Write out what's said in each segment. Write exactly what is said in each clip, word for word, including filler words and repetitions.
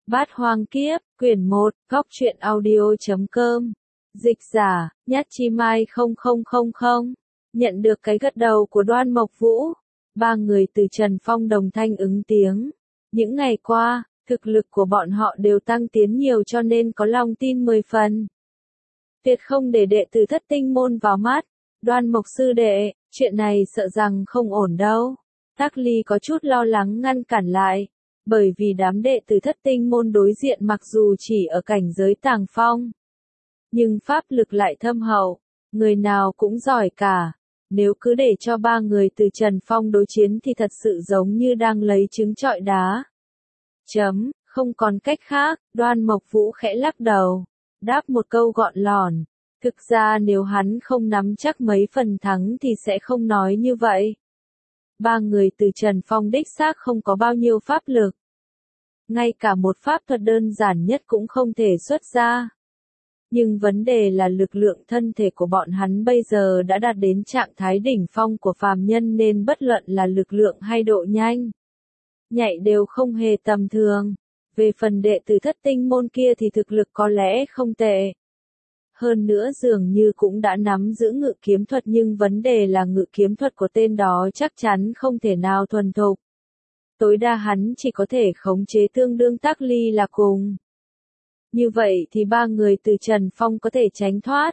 Bát Hoang Kiếp, quyển một, góc truyện audio chấm com. Dịch giả, Nhát Chi Mai không không không không. Nhận được cái gật đầu của Đoan Mộc Vũ, ba người từ Trần Phong đồng thanh ứng tiếng. Những ngày qua, thực lực của bọn họ đều tăng tiến nhiều cho nên có lòng tin mười phần. Tuyệt không để đệ tử Thất Tinh môn vào mắt. Đoan Mộc sư đệ, chuyện này sợ rằng không ổn đâu. Tắc Ly có chút lo lắng ngăn cản lại. Bởi vì đám đệ tử Thất Tinh môn đối diện mặc dù chỉ ở cảnh giới tàng phong, nhưng pháp lực lại thâm hậu, người nào cũng giỏi cả. Nếu cứ để cho ba người từ Trần Phong đối chiến thì thật sự giống như đang lấy trứng trọi đá. Chấm, không còn cách khác, Đoan Mộc Vũ khẽ lắc đầu, đáp một câu gọn lỏn. Thực ra nếu hắn không nắm chắc mấy phần thắng thì sẽ không nói như vậy. Ba người từ Trần Phong đích xác không có bao nhiêu pháp lực. Ngay cả một pháp thuật đơn giản nhất cũng không thể xuất ra. Nhưng vấn đề là lực lượng thân thể của bọn hắn bây giờ đã đạt đến trạng thái đỉnh phong của phàm nhân nên bất luận là lực lượng hay độ nhanh, nhạy đều không hề tầm thường. Về phần đệ tử Thất Tinh môn kia thì thực lực có lẽ không tệ. Hơn nữa dường như cũng đã nắm giữ ngự kiếm thuật nhưng vấn đề là ngự kiếm thuật của tên đó chắc chắn không thể nào thuần thục. Tối đa hắn chỉ có thể khống chế tương đương Tắc Ly là cùng. Như vậy thì ba người từ Trần Phong có thể tránh thoát.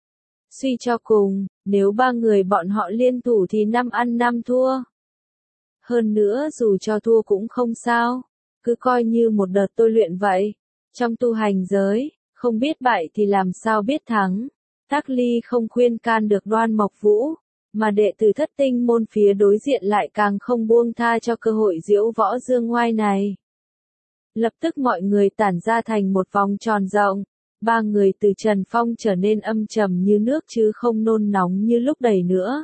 Suy cho cùng, nếu ba người bọn họ liên thủ thì năm ăn năm thua. Hơn nữa dù cho thua cũng không sao, cứ coi như một đợt tôi luyện vậy. Trong tu hành giới, không biết bại thì làm sao biết thắng. Tắc Ly không khuyên can được Đoan Mộc Vũ, mà đệ tử Thất Tinh môn phía đối diện lại càng không buông tha cho cơ hội diễu võ dương ngoai này. Lập tức mọi người tản ra thành một vòng tròn rộng, ba người từ Trần Phong trở nên âm trầm như nước chứ không nôn nóng như lúc đầy nữa.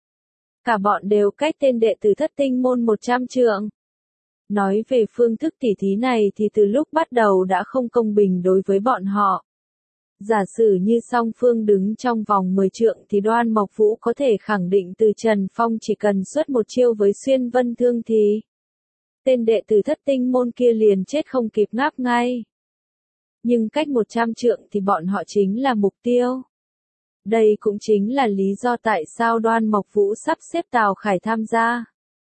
Cả bọn đều cách tên đệ tử Thất Tinh môn một trăm trượng. Nói về phương thức tỉ thí này thì từ lúc bắt đầu đã không công bình đối với bọn họ. Giả sử như song phương đứng trong vòng mười trượng thì Đoan Mộc Vũ có thể khẳng định từ Trần Phong chỉ cần xuất một chiêu với xuyên vân thương thì tên đệ tử Thất Tinh môn kia liền chết không kịp ngáp ngay. Nhưng cách một trăm trượng thì bọn họ chính là mục tiêu. Đây cũng chính là lý do tại sao Đoan Mộc Vũ sắp xếp Tào Khải tham gia.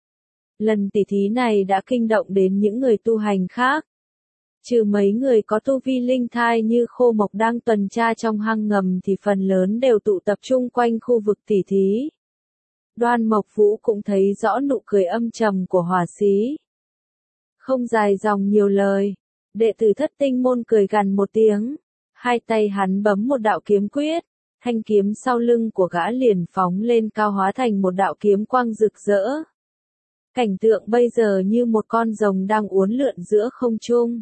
Lần tỉ thí này đã kinh động đến những người tu hành khác. Trừ mấy người có tu vi linh thai như Khô Mộc đang tuần tra trong hang ngầm thì phần lớn đều tụ tập trung quanh khu vực tỉ thí. Đoan Mộc Vũ cũng thấy rõ nụ cười âm trầm của hỏa sĩ. Không dài dòng nhiều lời, đệ tử Thất Tinh môn cười gằn một tiếng, hai tay hắn bấm một đạo kiếm quyết, thanh kiếm sau lưng của gã liền phóng lên cao hóa thành một đạo kiếm quang rực rỡ. Cảnh tượng bây giờ như một con rồng đang uốn lượn giữa không trung.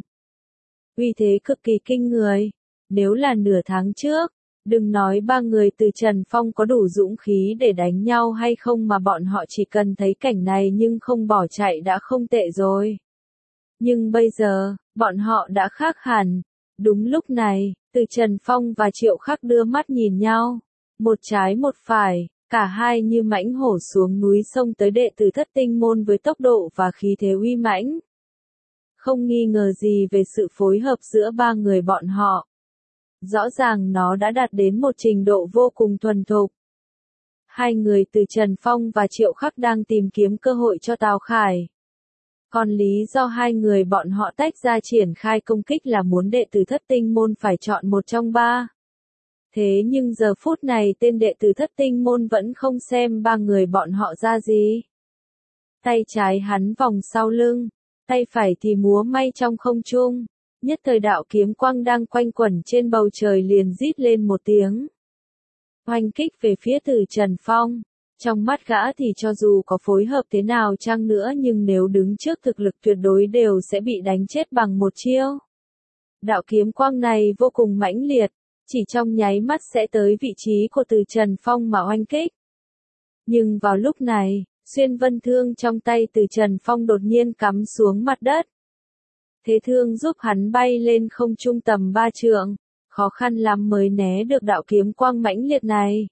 Uy thế cực kỳ kinh người. Nếu là nửa tháng trước, đừng nói ba người từ Trần Phong có đủ dũng khí để đánh nhau hay không mà bọn họ chỉ cần thấy cảnh này nhưng không bỏ chạy đã không tệ rồi. Nhưng bây giờ, bọn họ đã khác hẳn. Đúng lúc này, từ Trần Phong và Triệu Khắc đưa mắt nhìn nhau. Một trái một phải, cả hai như mãnh hổ xuống núi xông tới đệ tử Thất Tinh môn với tốc độ và khí thế uy mãnh. Không nghi ngờ gì về sự phối hợp giữa ba người bọn họ. Rõ ràng nó đã đạt đến một trình độ vô cùng thuần thục. Hai người từ Trần Phong và Triệu Khắc đang tìm kiếm cơ hội cho Tào Khải. Còn lý do hai người bọn họ tách ra triển khai công kích là muốn đệ tử Thất Tinh môn phải chọn một trong ba. Thế nhưng giờ phút này tên đệ tử Thất Tinh môn vẫn không xem ba người bọn họ ra gì. Tay trái hắn vòng sau lưng, tay phải thì múa may trong không trung. Nhất thời đạo kiếm quang đang quanh quẩn trên bầu trời liền rít lên một tiếng. Oanh kích về phía từ Trần Phong. Trong mắt gã thì cho dù có phối hợp thế nào chăng nữa nhưng nếu đứng trước thực lực tuyệt đối đều sẽ bị đánh chết bằng một chiêu. Đạo kiếm quang này vô cùng mãnh liệt, chỉ trong nháy mắt sẽ tới vị trí của từ Trần Phong mà oanh kích. Nhưng vào lúc này, xuyên vân thương trong tay từ Trần Phong đột nhiên cắm xuống mặt đất. Thế thương giúp hắn bay lên không trung tầm ba trượng, khó khăn lắm mới né được đạo kiếm quang mãnh liệt này.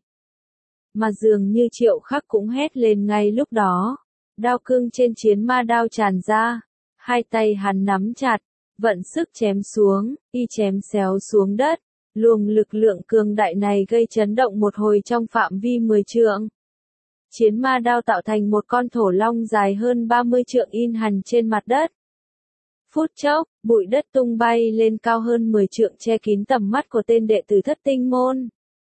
Mà dường như Triệu Khắc cũng hét lên ngay lúc đó. Đao cương trên chiến ma đao tràn ra, hai tay hắn nắm chặt, Vận sức chém xuống, y chém xéo xuống đất. Luồng lực lượng cường đại này gây chấn động một hồi trong phạm vi mười trượng. Chiến ma đao tạo thành một con thổ long dài hơn ba mươi trượng in hằn trên mặt đất. Phút chốc, bụi đất tung bay lên cao hơn mười trượng che kín tầm mắt của tên đệ tử Thất Tinh Môn.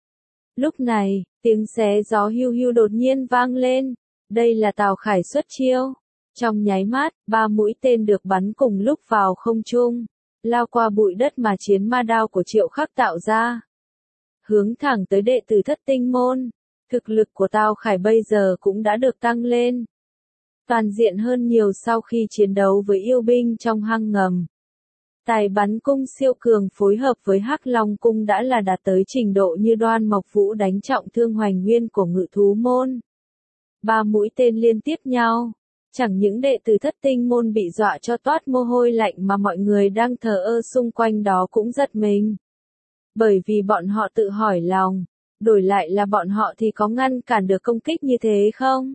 Lúc này, tiếng xé gió hiu hiu đột nhiên vang lên. Đây là Tào Khải xuất chiêu. Trong nháy mắt, ba mũi tên được bắn cùng lúc vào không trung, lao qua bụi đất mà chiến ma đao của Triệu Khắc tạo ra. Hướng thẳng tới đệ tử Thất Tinh Môn. Thực lực của Tào Khải bây giờ cũng đã được tăng lên. Toàn diện hơn nhiều sau khi chiến đấu với yêu binh trong hang ngầm. Tài bắn cung siêu cường phối hợp với Hắc Long cung đã là đạt tới trình độ như Đoan Mộc Vũ đánh trọng thương Hoành Nguyên của Ngự Thú Môn. Ba mũi tên liên tiếp nhau. Chẳng những đệ tử Thất Tinh Môn bị dọa cho toát mồ hôi lạnh mà mọi người đang thờ ơ xung quanh đó cũng giật mình. Bởi vì bọn họ tự hỏi lòng, đổi lại là bọn họ thì có ngăn cản được công kích như thế không?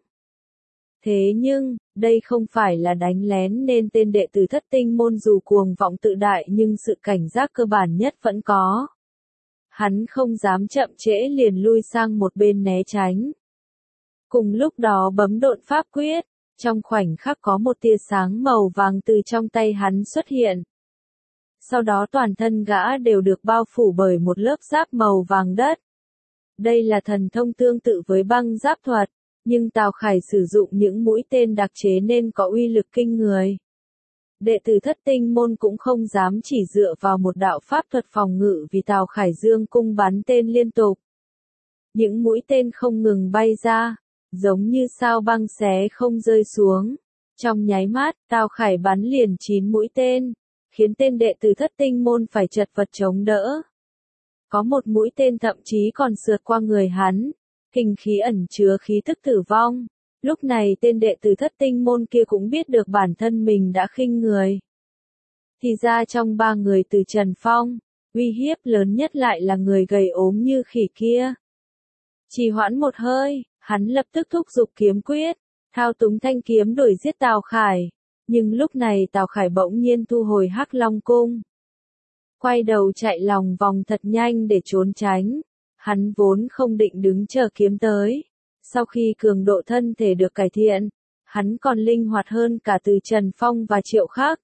Thế nhưng, đây không phải là đánh lén nên tên đệ tử Thất Tinh Môn dù cuồng vọng tự đại nhưng sự cảnh giác cơ bản nhất vẫn có. Hắn không dám chậm trễ liền lui sang một bên né tránh. Cùng lúc đó bấm độn pháp quyết. Trong khoảnh khắc có một tia sáng màu vàng từ trong tay hắn xuất hiện. Sau đó toàn thân gã đều được bao phủ bởi một lớp giáp màu vàng đất. Đây là thần thông tương tự với băng giáp thuật, nhưng Tào Khải sử dụng những mũi tên đặc chế nên có uy lực kinh người. Đệ tử Thất Tinh Môn cũng không dám chỉ dựa vào một đạo pháp thuật phòng ngự vì Tào Khải dương cung bắn tên liên tục. Những mũi tên không ngừng bay ra. Giống như sao băng xé không rơi xuống. Trong nháy mắt, Tào Khải bắn liền chín mũi tên, khiến tên đệ tử Thất Tinh Môn phải chật vật chống đỡ. Có một mũi tên thậm chí còn sượt qua người hắn, hình khí ẩn chứa khí tức tử vong. Lúc này tên đệ tử Thất Tinh Môn kia cũng biết được bản thân mình đã khinh người. Thì ra trong ba người từ Trần Phong, uy hiếp lớn nhất lại là người gầy ốm như khỉ kia. Chỉ hoãn một hơi. Hắn lập tức thúc giục kiếm quyết, thao túng thanh kiếm đuổi giết Tào Khải. Nhưng lúc này Tào Khải bỗng nhiên thu hồi Hắc Long cung. Quay đầu chạy lòng vòng thật nhanh để trốn tránh. Hắn vốn không định đứng chờ kiếm tới. Sau khi cường độ thân thể được cải thiện, hắn còn linh hoạt hơn cả từ Trần Phong và Triệu Khắc.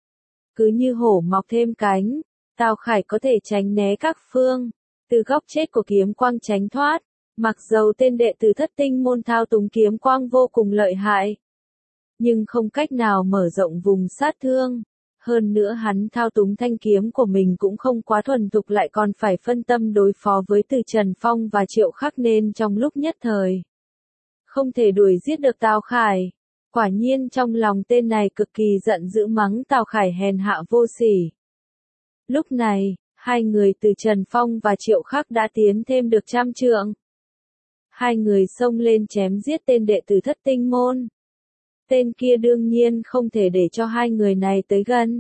Cứ như hổ mọc thêm cánh, Tào Khải có thể tránh né các phương, từ góc chết của kiếm quang tránh thoát. Mặc dầu tên đệ tử Thất Tinh Môn thao túng kiếm quang vô cùng lợi hại, nhưng không cách nào mở rộng vùng sát thương. Hơn nữa hắn thao túng thanh kiếm của mình cũng không quá thuần thục lại còn phải phân tâm đối phó với từ Trần Phong và Triệu Khắc nên trong lúc nhất thời không thể đuổi giết được Tào Khải. Quả nhiên trong lòng tên này cực kỳ giận dữ mắng Tào Khải hèn hạ vô sỉ. Lúc này, hai người từ Trần Phong và Triệu Khắc đã tiến thêm được trăm trượng. Hai người xông lên chém giết tên đệ tử Thất Tinh Môn. Tên kia đương nhiên không thể để cho hai người này tới gần.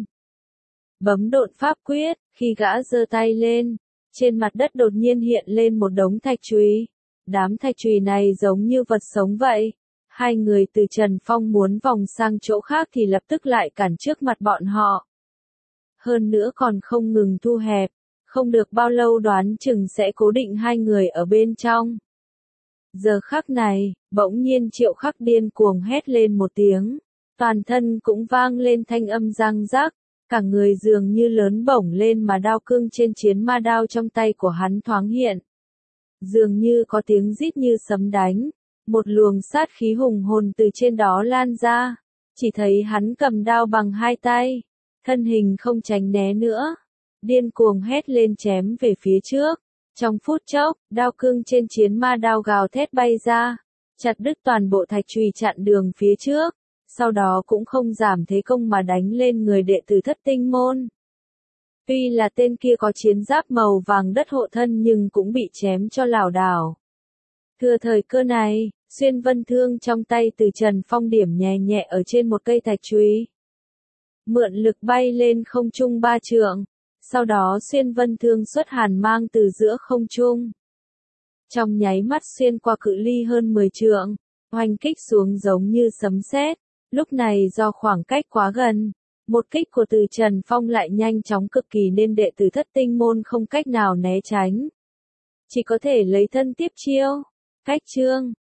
Bấm độn pháp quyết, khi gã giơ tay lên, trên mặt đất đột nhiên hiện lên một đống thạch chùy. Đám thạch chùy này giống như vật sống vậy. Hai người từ Trần Phong muốn vòng sang chỗ khác thì lập tức lại cản trước mặt bọn họ. Hơn nữa còn không ngừng thu hẹp, không được bao lâu đoán chừng sẽ cố định hai người ở bên trong. Giờ khắc này, bỗng nhiên Triệu Khắc điên cuồng hét lên một tiếng, toàn thân cũng vang lên thanh âm răng rắc, cả người dường như lớn bổng lên mà đao cương trên chiến ma đao trong tay của hắn thoáng hiện. Dường như có tiếng rít như sấm đánh, một luồng sát khí hùng hồn từ trên đó lan ra, chỉ thấy hắn cầm đao bằng hai tay, thân hình không tránh né nữa, điên cuồng hét lên chém về phía trước. Trong phút chốc, đao cương trên chiến ma đao gào thét bay ra, chặt đứt toàn bộ thạch chùy chặn đường phía trước, sau đó cũng không giảm thế công mà đánh lên người đệ tử Thất Tinh Môn. Tuy là tên kia có chiến giáp màu vàng đất hộ thân nhưng cũng bị chém cho lảo đảo. Thừa thời cơ này, xuyên vân thương trong tay từ Trần Phong điểm nhẹ nhẹ ở trên một cây thạch chùy. Mượn lực bay lên không trung ba trượng. Sau đó xuyên vân thương xuất hàn mang từ giữa không trung. Trong nháy mắt xuyên qua cự ly hơn mười trượng, oanh kích xuống giống như sấm sét. Lúc này do khoảng cách quá gần, Một kích của Từ Trần Phong lại nhanh chóng cực kỳ nên đệ tử Thất Tinh môn không cách nào né tránh. Chỉ có thể lấy thân tiếp chiêu. Cách chương